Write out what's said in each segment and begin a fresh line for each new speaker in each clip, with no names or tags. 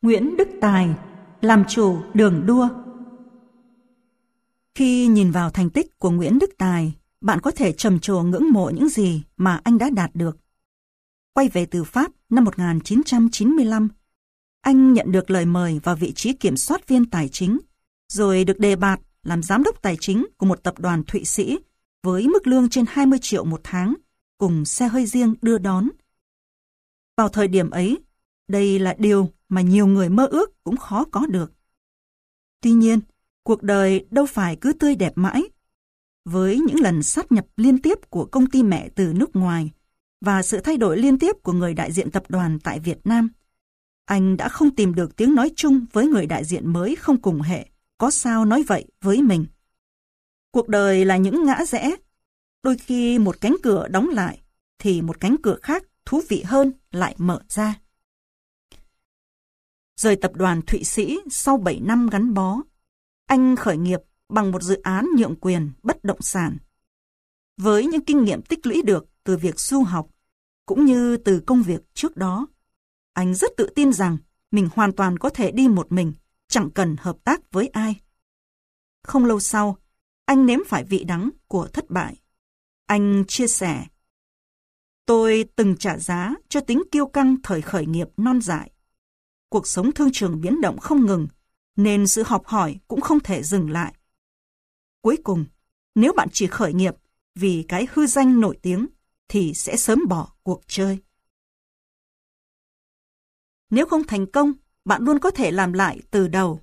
Nguyễn Đức Tài, làm chủ đường đua. Khi nhìn vào thành tích của Nguyễn Đức Tài, bạn có thể trầm trồ ngưỡng mộ những gì mà anh đã đạt được. Quay về từ Pháp năm 1995, anh nhận được lời mời vào vị trí kiểm soát viên tài chính, rồi được đề bạt làm giám đốc tài chính của một tập đoàn Thụy Sĩ với mức lương trên 20 triệu một tháng, cùng xe hơi riêng đưa đón. Vào thời điểm ấy, đây là điều mà nhiều người mơ ước cũng khó có được. Tuy nhiên, cuộc đời đâu phải cứ tươi đẹp mãi. Với những lần sát nhập liên tiếp của công ty mẹ từ nước ngoài và sự thay đổi liên tiếp của người đại diện tập đoàn tại Việt Nam, anh đã không tìm được tiếng nói chung với người đại diện mới không cùng hệ, có sao nói vậy với mình. Cuộc đời là những ngã rẽ. Đôi khi một cánh cửa đóng lại, thì một cánh cửa khác thú vị hơn lại mở ra. Rời tập đoàn Thụy Sĩ sau 7 năm gắn bó, anh khởi nghiệp bằng một dự án nhượng quyền bất động sản. Với những kinh nghiệm tích lũy được từ việc du học, cũng như từ công việc trước đó, anh rất tự tin rằng mình hoàn toàn có thể đi một mình, chẳng cần hợp tác với ai. Không lâu sau, anh nếm phải vị đắng của thất bại. Anh chia sẻ: "Tôi từng trả giá cho tính kiêu căng thời khởi nghiệp non dại. Cuộc sống thương trường biến động không ngừng, nên sự học hỏi cũng không thể dừng lại. Cuối cùng, nếu bạn chỉ khởi nghiệp vì cái hư danh nổi tiếng, thì sẽ sớm bỏ cuộc chơi. Nếu không thành công, bạn luôn có thể làm lại từ đầu."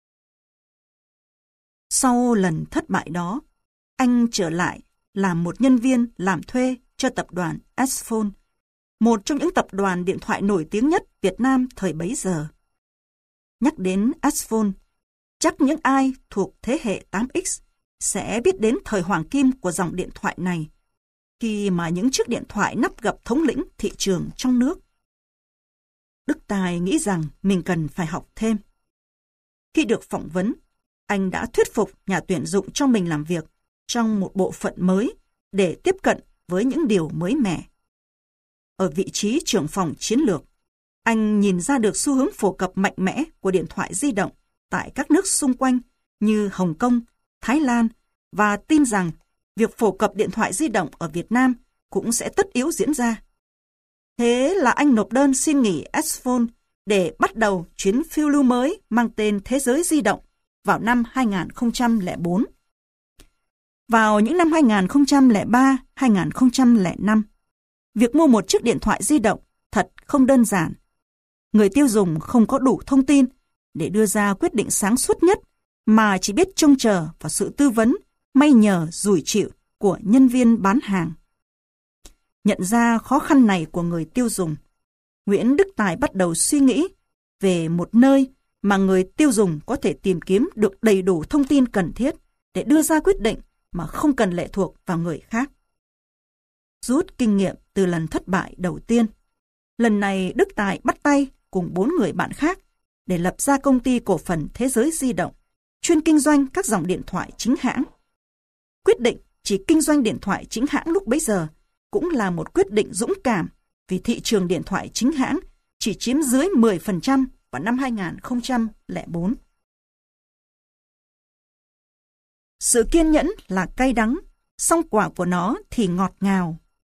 Sau lần thất bại đó, anh trở lại làm một nhân viên làm thuê cho tập đoàn S-Phone, một trong những tập đoàn điện thoại nổi tiếng nhất Việt Nam thời bấy giờ. Nhắc đến S-Phone, chắc những ai thuộc thế hệ 8X sẽ biết đến thời hoàng kim của dòng điện thoại này, khi mà những chiếc điện thoại nắp gập thống lĩnh thị trường trong nước. Đức Tài nghĩ rằng mình cần phải học thêm. Khi được phỏng vấn, anh đã thuyết phục nhà tuyển dụng cho mình làm việc trong một bộ phận mới để tiếp cận với những điều mới mẻ. Ở vị trí trưởng phòng chiến lược, anh nhìn ra được xu hướng phổ cập mạnh mẽ của điện thoại di động tại các nước xung quanh như Hồng Kông, Thái Lan, và tin rằng việc phổ cập điện thoại di động ở Việt Nam cũng sẽ tất yếu diễn ra. Thế là anh nộp đơn xin nghỉ S-Phone để bắt đầu chuyến phiêu lưu mới mang tên Thế giới di động vào năm 2004. Vào những năm 2003, 2005, việc mua một chiếc điện thoại di động thật không đơn giản. Người tiêu dùng không có đủ thông tin để đưa ra quyết định sáng suốt nhất, mà chỉ biết trông chờ vào sự tư vấn, may nhờ rủi chịu của nhân viên bán hàng. Nhận ra khó khăn này của người tiêu dùng, Nguyễn Đức Tài bắt đầu suy nghĩ về một nơi mà người tiêu dùng có thể tìm kiếm được đầy đủ thông tin cần thiết để đưa ra quyết định mà không cần lệ thuộc vào người khác. Rút kinh nghiệm từ lần thất bại đầu tiên, lần này Đức Tài bắt tay cùng 4 người bạn khác để lập ra công ty cổ phần Thế giới di động, chuyên kinh doanh các dòng điện thoại chính hãng. Quyết định chỉ kinh doanh điện thoại chính hãng lúc bấy giờ cũng là một quyết định dũng cảm, vì thị trường điện thoại chính hãng chỉ chiếm dưới 10% vào năm 2004. Sự kiên nhẫn là cay đắng, song quả của nó thì ngọt ngào.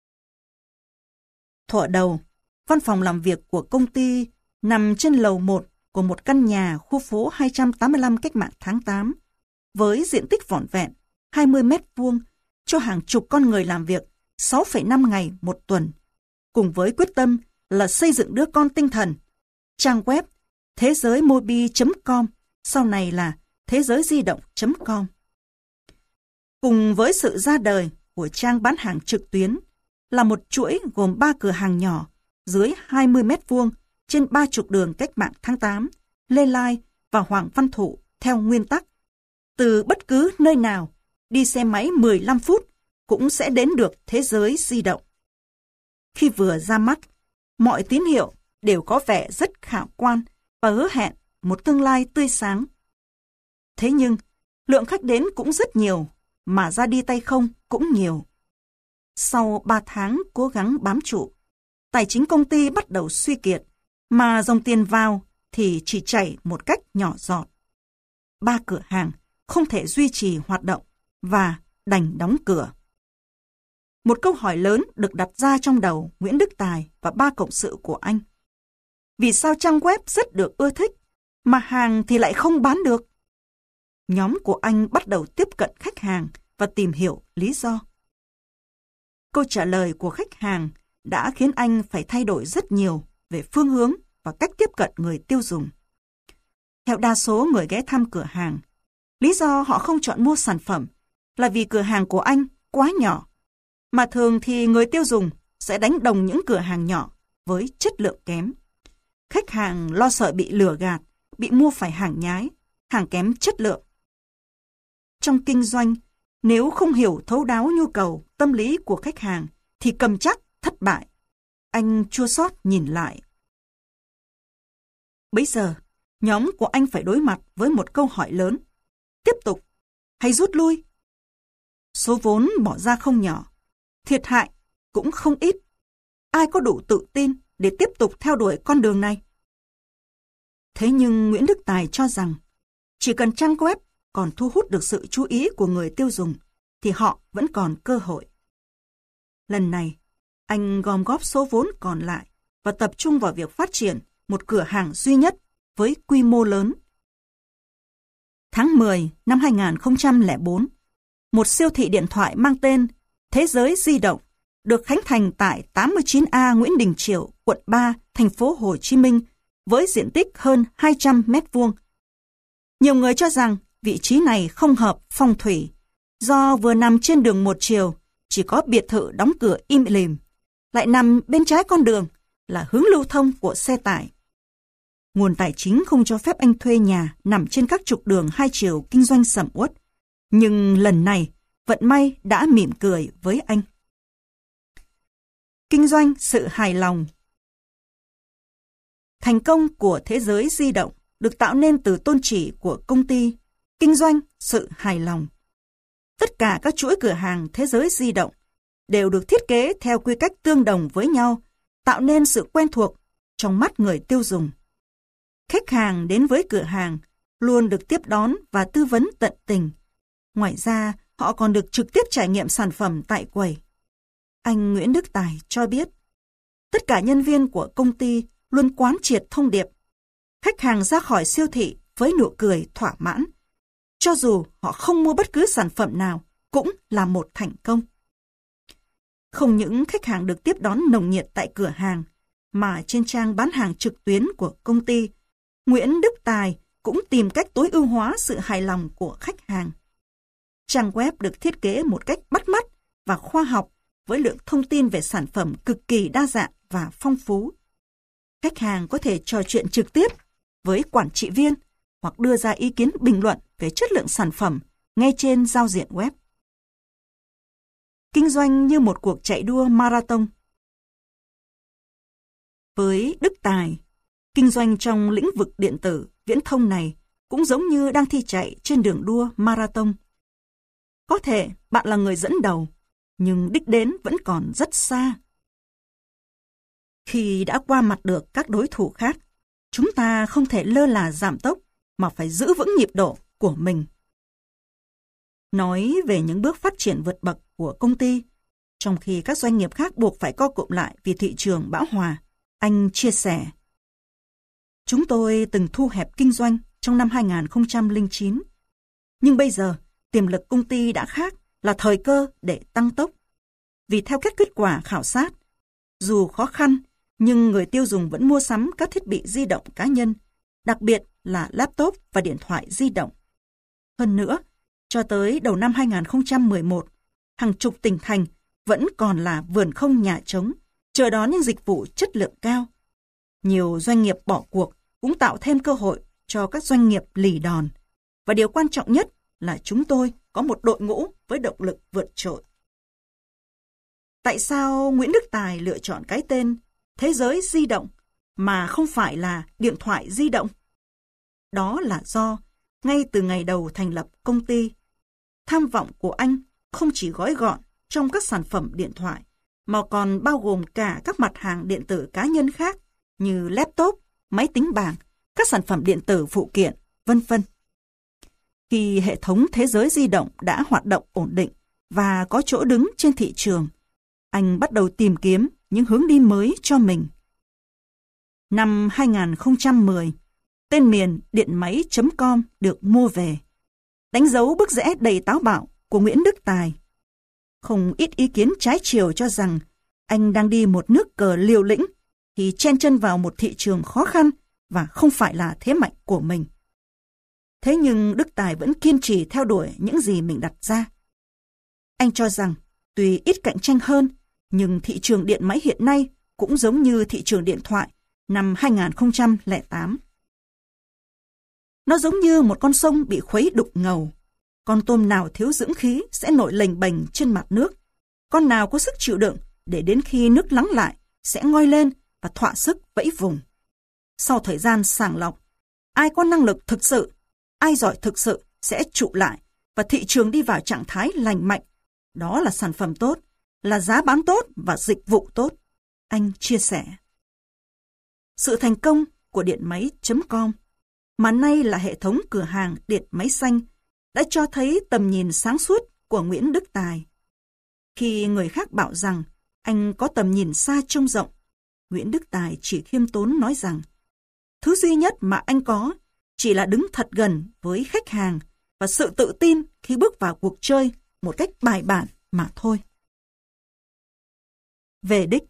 Thuở đầu, văn phòng làm việc của công ty nằm trên lầu 1 của một căn nhà khu phố 285 Cách mạng tháng 8, với diện tích vỏn vẹn 20 mét vuông cho hàng chục con người làm việc 6,5 ngày một tuần, cùng với quyết tâm là xây dựng đứa con tinh thần. Trang web thế giới mobi.com, sau này là thế giới di động.com. Cùng với sự ra đời của trang bán hàng trực tuyến là một chuỗi gồm 3 cửa hàng nhỏ dưới 20 mét vuông trên 30 đường Cách mạng tháng 8, Lê Lai và Hoàng Văn Thụ theo nguyên tắc: từ bất cứ nơi nào, đi xe máy 15 phút cũng sẽ đến được thế giới di động. Khi vừa ra mắt, mọi tín hiệu đều có vẻ rất khả quan và hứa hẹn một tương lai tươi sáng. Thế nhưng, lượng khách đến cũng rất nhiều, mà ra đi tay không cũng nhiều. Sau 3 tháng cố gắng bám trụ, tài chính công ty bắt đầu suy kiệt, mà dòng tiền vào thì chỉ chảy một cách nhỏ giọt. 3 cửa hàng không thể duy trì hoạt động và đành đóng cửa. Một câu hỏi lớn được đặt ra trong đầu Nguyễn Đức Tài và 3 cộng sự của anh. Vì sao trang web rất được ưa thích, mà hàng thì lại không bán được? Nhóm của anh bắt đầu tiếp cận khách hàng và tìm hiểu lý do. Câu trả lời của khách hàng đã khiến anh phải thay đổi rất nhiều về phương hướng và cách tiếp cận người tiêu dùng. Theo đa số người ghé thăm cửa hàng, lý do họ không chọn mua sản phẩm là vì cửa hàng của anh quá nhỏ, mà thường thì người tiêu dùng sẽ đánh đồng những cửa hàng nhỏ với chất lượng kém. Khách hàng lo sợ bị lừa gạt, bị mua phải hàng nhái, hàng kém chất lượng. Trong kinh doanh, nếu không hiểu thấu đáo nhu cầu, tâm lý của khách hàng thì cầm chắc thất bại. Anh chua xót nhìn lại. Bấy giờ, nhóm của anh phải đối mặt với một câu hỏi lớn. Tiếp tục hay rút lui? Số vốn bỏ ra không nhỏ, thiệt hại cũng không ít. Ai có đủ tự tin để tiếp tục theo đuổi con đường này? Thế nhưng Nguyễn Đức Tài cho rằng chỉ cần trang web còn thu hút được sự chú ý của người tiêu dùng thì họ vẫn còn cơ hội. Lần này, anh gom góp số vốn còn lại và tập trung vào việc phát triển một cửa hàng duy nhất với quy mô lớn. Tháng 10 năm 2004, một siêu thị điện thoại mang tên Thế giới di động được khánh thành tại 89A Nguyễn Đình Chiểu, quận 3, thành phố Hồ Chí Minh với diện tích hơn 200 mét vuông. Nhiều người cho rằng vị trí này không hợp phong thủy, do vừa nằm trên đường một chiều, chỉ có biệt thự đóng cửa im lìm, lại nằm bên trái con đường là hướng lưu thông của xe tải. Nguồn tài chính không cho phép anh thuê nhà nằm trên các trục đường hai chiều kinh doanh sầm uất, nhưng lần này vận may đã mỉm cười với anh. Kinh doanh sự hài lòng. Thành công của Thế giới di động được tạo nên từ tôn chỉ của công ty kinh doanh sự hài lòng. Tất cả các chuỗi cửa hàng Thế giới di động đều được thiết kế theo quy cách tương đồng với nhau, tạo nên sự quen thuộc trong mắt người tiêu dùng. Khách hàng đến với cửa hàng luôn được tiếp đón và tư vấn tận tình. Ngoài ra, họ còn được trực tiếp trải nghiệm sản phẩm tại quầy. Anh Nguyễn Đức Tài cho biết, tất cả nhân viên của công ty luôn quán triệt thông điệp. Khách hàng ra khỏi siêu thị với nụ cười thỏa mãn. Cho dù họ không mua bất cứ sản phẩm nào, cũng là một thành công. Không những khách hàng được tiếp đón nồng nhiệt tại cửa hàng, mà trên trang bán hàng trực tuyến của công ty, Nguyễn Đức Tài cũng tìm cách tối ưu hóa sự hài lòng của khách hàng. Trang web được thiết kế một cách bắt mắt và khoa học với lượng thông tin về sản phẩm cực kỳ đa dạng và phong phú. Khách hàng có thể trò chuyện trực tiếp với quản trị viên hoặc đưa ra ý kiến bình luận về chất lượng sản phẩm ngay trên giao diện web. Kinh doanh như một cuộc chạy đua marathon. Với Đức Tài, kinh doanh trong lĩnh vực điện tử, viễn thông này cũng giống như đang thi chạy trên đường đua marathon. Có thể bạn là người dẫn đầu, nhưng đích đến vẫn còn rất xa. Khi đã qua mặt được các đối thủ khác, chúng ta không thể lơ là giảm tốc mà phải giữ vững nhịp độ của mình. Nói về những bước phát triển vượt bậc của công ty, trong khi các doanh nghiệp khác buộc phải co cụm lại vì thị trường bão hòa, anh chia sẻ. Chúng tôi từng thu hẹp kinh doanh trong năm 2009, nhưng bây giờ tiềm lực công ty đã khác, là thời cơ để tăng tốc. Vì theo các kết quả khảo sát, dù khó khăn, nhưng người tiêu dùng vẫn mua sắm các thiết bị di động cá nhân, đặc biệt là laptop và điện thoại di động. Hơn nữa, cho tới đầu năm 2011, hàng chục tỉnh thành vẫn còn là vườn không nhà trống, chờ đón những dịch vụ chất lượng cao. Nhiều doanh nghiệp bỏ cuộc cũng tạo thêm cơ hội cho các doanh nghiệp lì đòn. Và điều quan trọng nhất là chúng tôi có một đội ngũ với động lực vượt trội. Tại sao Nguyễn Đức Tài lựa chọn cái tên Thế giới di động mà không phải là điện thoại di động? Đó là do, ngay từ ngày đầu thành lập công ty, tham vọng của anh không chỉ gói gọn trong các sản phẩm điện thoại, mà còn bao gồm cả các mặt hàng điện tử cá nhân khác như laptop, máy tính bảng các sản phẩm điện tử phụ kiện, vân vân. Khi hệ thống thế giới di động đã hoạt động ổn định và có chỗ đứng trên thị trường, anh bắt đầu tìm kiếm những hướng đi mới cho mình. Năm 2010, tên miền điện máy.com được mua về, đánh dấu bước rẽ đầy táo bạo của Nguyễn Đức Tài. Không ít ý kiến trái chiều cho rằng anh đang đi một nước cờ liều lĩnh thì chen chân vào một thị trường khó khăn và không phải là thế mạnh của mình. Thế nhưng Đức Tài vẫn kiên trì theo đuổi những gì mình đặt ra. Anh cho rằng tuy ít cạnh tranh hơn, nhưng thị trường điện máy hiện nay cũng giống như thị trường điện thoại năm 2008. Nó giống như một con sông bị khuấy đục ngầu. Con tôm nào thiếu dưỡng khí sẽ nổi lềnh bềnh trên mặt nước. Con nào có sức chịu đựng để đến khi nước lắng lại sẽ ngoi lên và thỏa sức vẫy vùng. Sau thời gian sàng lọc, ai có năng lực thực sự, ai giỏi thực sự sẽ trụ lại và thị trường đi vào trạng thái lành mạnh. Đó là sản phẩm tốt, là giá bán tốt và dịch vụ tốt. Anh chia sẻ. Sự thành công của điện máy.com, mà nay là hệ thống cửa hàng điện máy xanh, đã cho thấy tầm nhìn sáng suốt của Nguyễn Đức Tài. Khi người khác bảo rằng anh có tầm nhìn xa trông rộng, Nguyễn Đức Tài chỉ khiêm tốn nói rằng thứ duy nhất mà anh có chỉ là đứng thật gần với khách hàng và sự tự tin khi bước vào cuộc chơi một cách bài bản mà thôi. Về đích.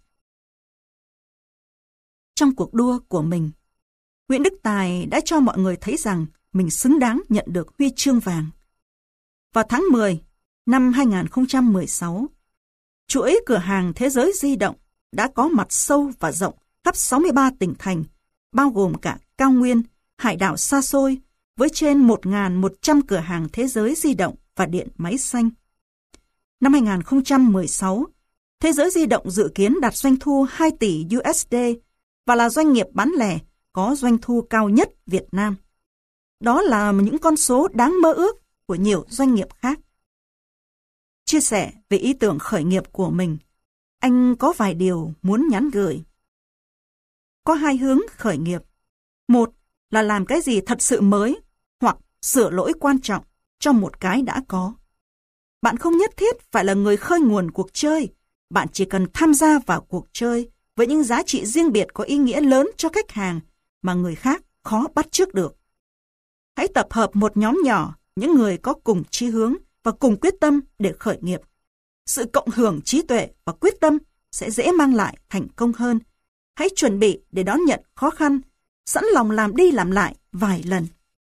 Trong cuộc đua của mình, Nguyễn Đức Tài đã cho mọi người thấy rằng mình xứng đáng nhận được huy chương vàng. Vào tháng 10 năm 2016, chuỗi cửa hàng thế giới di động đã có mặt sâu và rộng khắp 63 tỉnh thành, bao gồm cả cao nguyên, hải đảo xa xôi, với trên 1.100 cửa hàng thế giới di động và điện máy xanh. Năm 2016, thế giới di động dự kiến đạt doanh thu 2 tỷ USD và là doanh nghiệp bán lẻ có doanh thu cao nhất Việt Nam. Đó là những con số đáng mơ ước của nhiều doanh nghiệp khác. Chia sẻ về ý tưởng khởi nghiệp của mình, anh có vài điều muốn nhắn gửi. Có hai hướng khởi nghiệp. Một là làm cái gì thật sự mới hoặc sửa lỗi quan trọng cho một cái đã có. Bạn không nhất thiết phải là người khơi nguồn cuộc chơi, bạn chỉ cần tham gia vào cuộc chơi với những giá trị riêng biệt có ý nghĩa lớn cho khách hàng mà người khác khó bắt chước được. Hãy tập hợp một nhóm nhỏ, những người có cùng chí hướng và cùng quyết tâm để khởi nghiệp. Sự cộng hưởng trí tuệ và quyết tâm sẽ dễ mang lại thành công hơn. Hãy chuẩn bị để đón nhận khó khăn, sẵn lòng làm đi làm lại vài lần.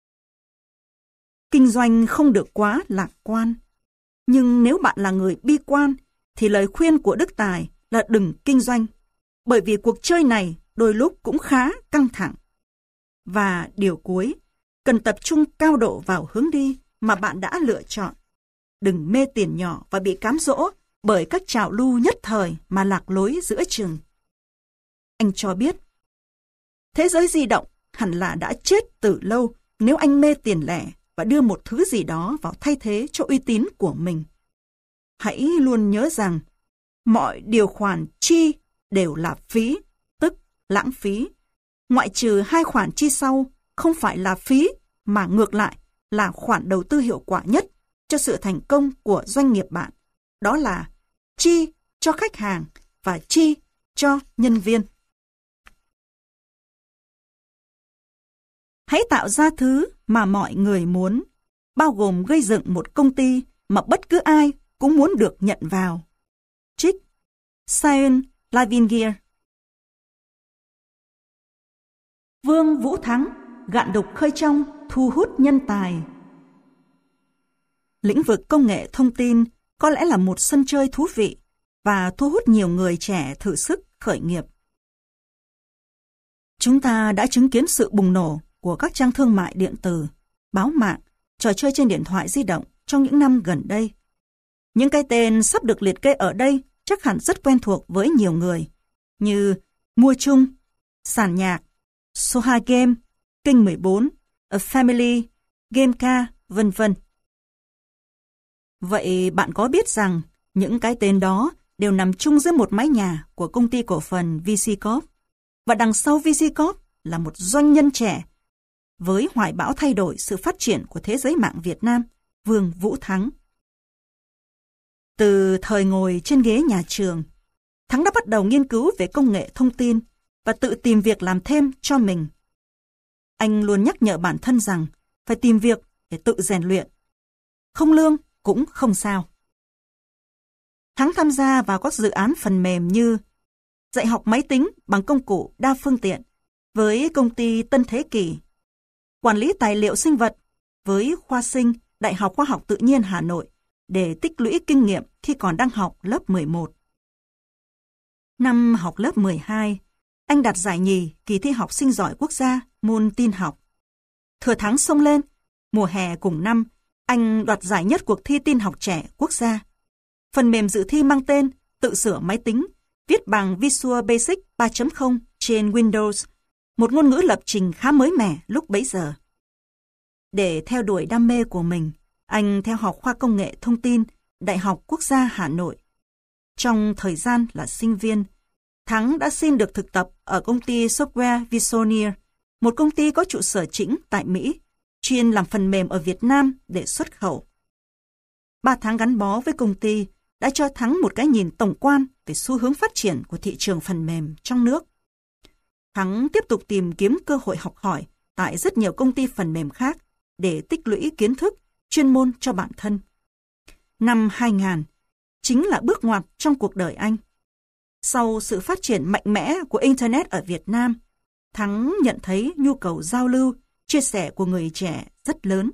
Kinh doanh không được quá lạc quan. Nhưng nếu bạn là người bi quan, thì lời khuyên của Đức Tài là đừng kinh doanh, bởi vì cuộc chơi này đôi lúc cũng khá căng thẳng. Và điều cuối, cần tập trung cao độ vào hướng đi mà bạn đã lựa chọn. Đừng mê tiền nhỏ và bị cám dỗ bởi các trào lưu nhất thời mà lạc lối giữa chừng. Anh cho biết, thế giới di động hẳn là đã chết từ lâu nếu anh mê tiền lẻ và đưa một thứ gì đó vào thay thế cho uy tín của mình. Hãy luôn nhớ rằng, mọi điều khoản chi đều là phí, tức lãng phí. Ngoại trừ hai khoản chi sau không phải là phí, mà ngược lại là khoản đầu tư hiệu quả nhất cho sự thành công của doanh nghiệp bạn. Đó là chi cho khách hàng và chi cho nhân viên. Hãy tạo ra thứ mà mọi người muốn, bao gồm gây dựng một công ty mà bất cứ ai cũng muốn được nhận vào. Trích Sion Lavingear. Vương Vũ Thắng, gạn đục khơi trong, thu hút nhân tài. Lĩnh vực công nghệ thông tin có lẽ là một sân chơi thú vị và thu hút nhiều người trẻ thử sức khởi nghiệp. Chúng ta đã chứng kiến sự bùng nổ của các trang thương mại điện tử, báo mạng, trò chơi trên điện thoại di động trong những năm gần đây. Những cái tên sắp được liệt kê ở đây chắc hẳn rất quen thuộc với nhiều người, như Mua Chung, Sàn Nhạc, Soha Game, Kênh 14, A Family, Gameka, vân vân. Vậy bạn có biết rằng những cái tên đó đều nằm chung dưới một mái nhà của công ty cổ phần VC Corp, và đằng sau VC Corp là một doanh nhân trẻ với hoài bão thay đổi sự phát triển của thế giới mạng Việt Nam, Vương Vũ Thắng. Từ thời ngồi trên ghế nhà trường, Thắng đã bắt đầu nghiên cứu về công nghệ thông tin và tự tìm việc làm thêm cho mình. Anh luôn nhắc nhở bản thân rằng phải tìm việc để tự rèn luyện. Không lương cũng không sao. Thắng tham gia vào các dự án phần mềm như dạy học máy tính bằng công cụ đa phương tiện với công ty Tân Thế Kỷ, quản lý tài liệu sinh vật với khoa sinh Đại học Khoa học Tự nhiên Hà Nội để tích lũy kinh nghiệm khi còn đang học lớp 11. Năm học lớp 12, anh đạt giải nhì kỳ thi học sinh giỏi quốc gia môn tin học. Thừa thắng xông lên, mùa hè cùng năm, anh đoạt giải nhất cuộc thi tin học trẻ quốc gia. Phần mềm dự thi mang tên Tự sửa máy tính, viết bằng Visual Basic 3.0 trên Windows, một ngôn ngữ lập trình khá mới mẻ lúc bấy giờ. Để theo đuổi đam mê của mình, anh theo học khoa công nghệ thông tin, Đại học Quốc gia Hà Nội. Trong thời gian là sinh viên, Thắng đã xin được thực tập ở công ty Software Visioneer, một công ty có trụ sở chính tại Mỹ, chuyên làm phần mềm ở Việt Nam để xuất khẩu. 3 tháng gắn bó với công ty đã cho Thắng một cái nhìn tổng quan về xu hướng phát triển của thị trường phần mềm trong nước. Thắng tiếp tục tìm kiếm cơ hội học hỏi tại rất nhiều công ty phần mềm khác để tích lũy kiến thức, chuyên môn cho bản thân. Năm 2000 chính là bước ngoặt trong cuộc đời anh. Sau sự phát triển mạnh mẽ của Internet ở Việt Nam, Thắng nhận thấy nhu cầu giao lưu, chia sẻ của người trẻ rất lớn.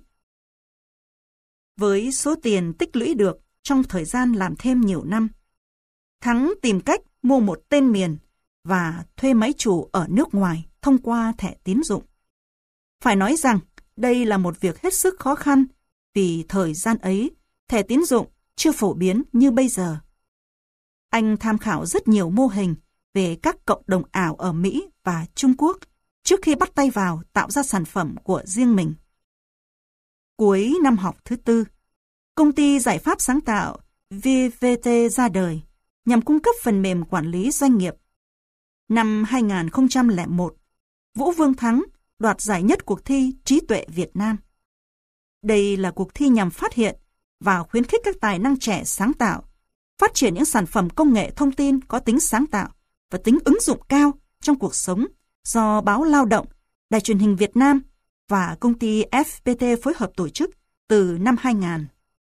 Với số tiền tích lũy được trong thời gian làm thêm nhiều năm, Thắng tìm cách mua một tên miền và thuê máy chủ ở nước ngoài thông qua thẻ tín dụng. Phải nói rằng đây là một việc hết sức khó khăn vì thời gian ấy thẻ tín dụng chưa phổ biến như bây giờ. Anh tham khảo rất nhiều mô hình về các cộng đồng ảo ở Mỹ và Trung Quốc trước khi bắt tay vào tạo ra sản phẩm của riêng mình. Cuối năm học thứ 4, công ty giải pháp sáng tạo VVT ra đời nhằm cung cấp phần mềm quản lý doanh nghiệp. Năm 2001, Vũ Vương Thắng đoạt giải nhất cuộc thi Trí tuệ Việt Nam. Đây là cuộc thi nhằm phát hiện và khuyến khích các tài năng trẻ sáng tạo, phát triển những sản phẩm công nghệ thông tin có tính sáng tạo và tính ứng dụng cao trong cuộc sống do Báo Lao động, Đài truyền hình Việt Nam và công ty FPT phối hợp tổ chức từ năm 2000.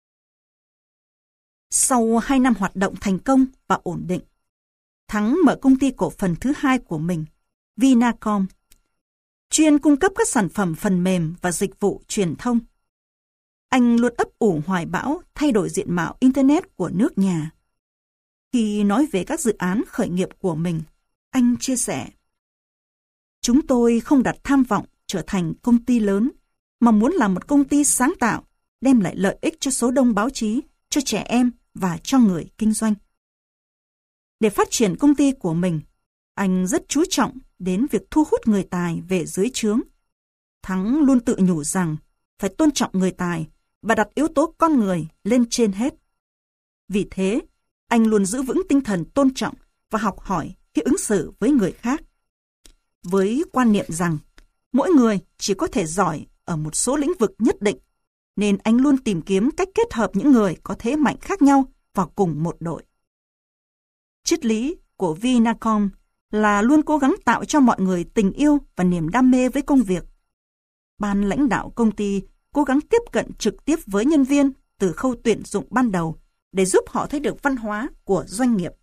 Sau 2 năm hoạt động thành công và ổn định, Thắng mở công ty cổ phần thứ 2 của mình, Vinacom, chuyên cung cấp các sản phẩm phần mềm và dịch vụ truyền thông. Anh luôn ấp ủ hoài bão thay đổi diện mạo Internet của nước nhà. Khi nói về các dự án khởi nghiệp của mình, anh chia sẻ: "Chúng tôi không đặt tham vọng trở thành công ty lớn, mà muốn làm một công ty sáng tạo, đem lại lợi ích cho số đông báo chí, cho trẻ em và cho người kinh doanh." Để phát triển công ty của mình, anh rất chú trọng đến việc thu hút người tài về dưới trướng. Thắng luôn tự nhủ rằng phải tôn trọng người tài và đặt yếu tố con người lên trên hết. Vì thế, anh luôn giữ vững tinh thần tôn trọng và học hỏi khi ứng xử với người khác. Với quan niệm rằng mỗi người chỉ có thể giỏi ở một số lĩnh vực nhất định, nên anh luôn tìm kiếm cách kết hợp những người có thế mạnh khác nhau vào cùng một đội. Triết lý của Vinacom là luôn cố gắng tạo cho mọi người tình yêu và niềm đam mê với công việc. Ban lãnh đạo công ty cố gắng tiếp cận trực tiếp với nhân viên từ khâu tuyển dụng ban đầu để giúp họ thấy được văn hóa của doanh nghiệp.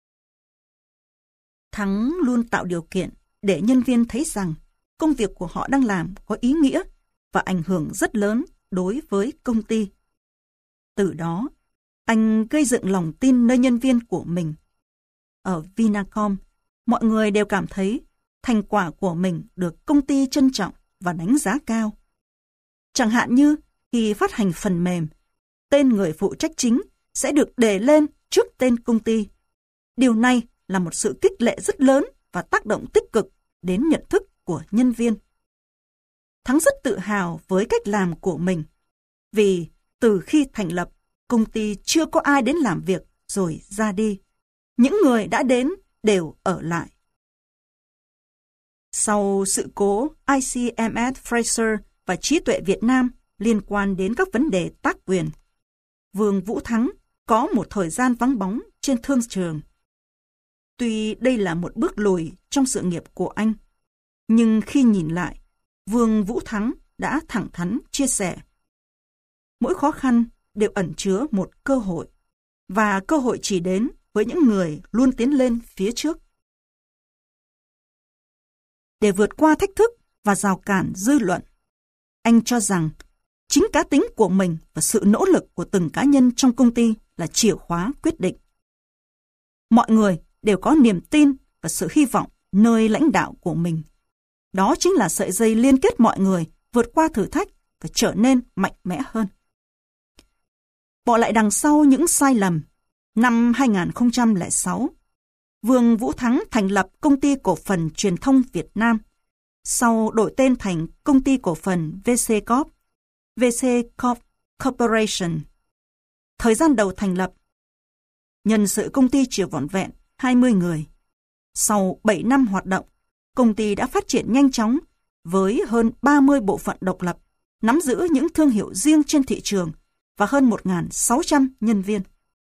Thắng luôn tạo điều kiện để nhân viên thấy rằng công việc của họ đang làm có ý nghĩa và ảnh hưởng rất lớn đối với công ty. Từ đó, anh gây dựng lòng tin nơi nhân viên của mình. Ở Vinacom, mọi người đều cảm thấy thành quả của mình được công ty trân trọng và đánh giá cao. Chẳng hạn như khi phát hành phần mềm, tên người phụ trách chính sẽ được đề lên trước tên công ty. Điều này là một sự khích lệ rất lớn và tác động tích cực đến nhận thức của nhân viên. Thắng rất tự hào với cách làm của mình, vì từ khi thành lập, công ty chưa có ai đến làm việc rồi ra đi. Những người đã đến đều ở lại. Sau sự cố ICMS Fraser và trí tuệ Việt Nam liên quan đến các vấn đề tác quyền, Vương Vũ Thắng có một thời gian vắng bóng trên thương trường. Tuy đây là một bước lùi trong sự nghiệp của anh, nhưng khi nhìn lại, Vương Vũ Thắng đã thẳng thắn chia sẻ. Mỗi khó khăn đều ẩn chứa một cơ hội, và cơ hội chỉ đến với những người luôn tiến lên phía trước. Để vượt qua thách thức và rào cản dư luận, anh cho rằng chính cá tính của mình và sự nỗ lực của từng cá nhân trong công ty là chìa khóa quyết định. Mọi người đều có niềm tin và sự hy vọng nơi lãnh đạo của mình. Đó chính là sợi dây liên kết mọi người vượt qua thử thách và trở nên mạnh mẽ hơn. Bỏ lại đằng sau những sai lầm, năm 2006, Vương Vũ Thắng thành lập Công ty Cổ phần Truyền thông Việt Nam, sau đổi tên thành Công ty Cổ phần VC Corp, VC Corp Corporation. Thời gian đầu thành lập, nhân sự công ty chỉ vỏn vẹn 20 người. Sau 7 năm hoạt động, công ty đã phát triển nhanh chóng với hơn 30 bộ phận độc lập, nắm giữ những thương hiệu riêng trên thị trường và hơn 1.600 nhân viên.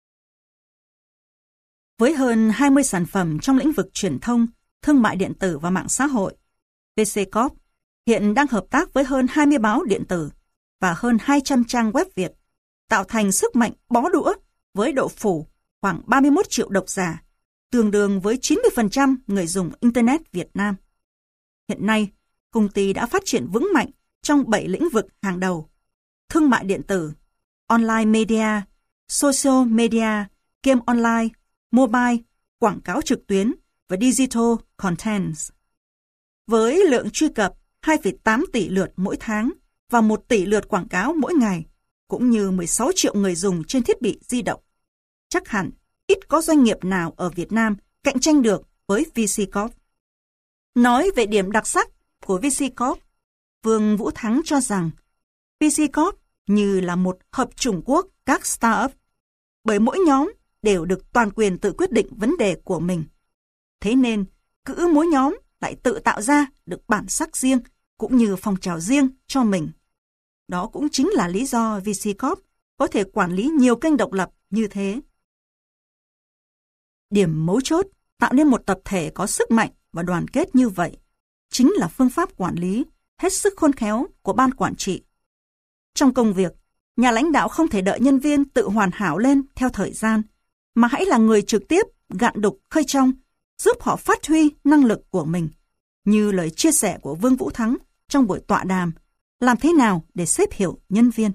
Với hơn 20 sản phẩm trong lĩnh vực truyền thông, thương mại điện tử và mạng xã hội, VC Corp hiện đang hợp tác với hơn 20 báo điện tử và hơn 200 trang web Việt, tạo thành sức mạnh bó đũa với độ phủ khoảng 31 triệu độc giả, tương đương với 90% người dùng Internet Việt Nam. Hiện nay, công ty đã phát triển vững mạnh trong 7 lĩnh vực hàng đầu: thương mại điện tử, online media, social media, game online, mobile, quảng cáo trực tuyến và digital content. Với lượng truy cập 2,8 tỷ lượt mỗi tháng và 1 tỷ lượt quảng cáo mỗi ngày, cũng như 16 triệu người dùng trên thiết bị di động, chắc hẳn ít có doanh nghiệp nào ở Việt Nam cạnh tranh được với VC Corp. Nói về điểm đặc sắc của VC Corp, Vương Vũ Thắng cho rằng VC Corp như là một hợp chủng quốc các startup, bởi mỗi nhóm đều được toàn quyền tự quyết định vấn đề của mình. Thế nên, cứ mỗi nhóm lại tự tạo ra được bản sắc riêng cũng như phong trào riêng cho mình. Đó cũng chính là lý do VC Corp có thể quản lý nhiều kênh độc lập như thế. Điểm mấu chốt tạo nên một tập thể có sức mạnh và đoàn kết như vậy chính là phương pháp quản lý hết sức khôn khéo của ban quản trị. Trong công việc, nhà lãnh đạo không thể đợi nhân viên tự hoàn hảo lên theo thời gian, mà hãy là người trực tiếp gạn đục khơi trong, giúp họ phát huy năng lực của mình, như lời chia sẻ của Vương Vũ Thắng trong buổi tọa đàm làm thế nào để sếp hiểu nhân viên.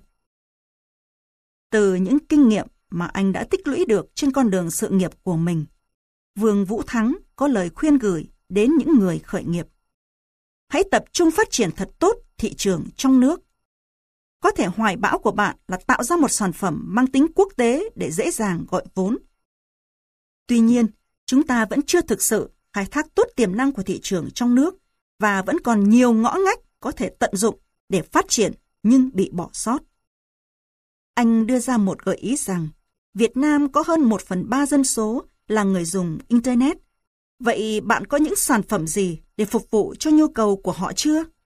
Từ những kinh nghiệm mà anh đã tích lũy được trên con đường sự nghiệp của mình, Vương Vũ Thắng có lời khuyên gửi đến những người khởi nghiệp. Hãy tập trung phát triển thật tốt thị trường trong nước. Có thể hoài bão của bạn là tạo ra một sản phẩm mang tính quốc tế để dễ dàng gọi vốn. Tuy nhiên, chúng ta vẫn chưa thực sự khai thác tốt tiềm năng của thị trường trong nước và vẫn còn nhiều ngõ ngách có thể tận dụng để phát triển nhưng bị bỏ sót. Anh đưa ra một gợi ý rằng Việt Nam có hơn 1/3 dân số là người dùng Internet. Vậy bạn có những sản phẩm gì để phục vụ cho nhu cầu của họ chưa?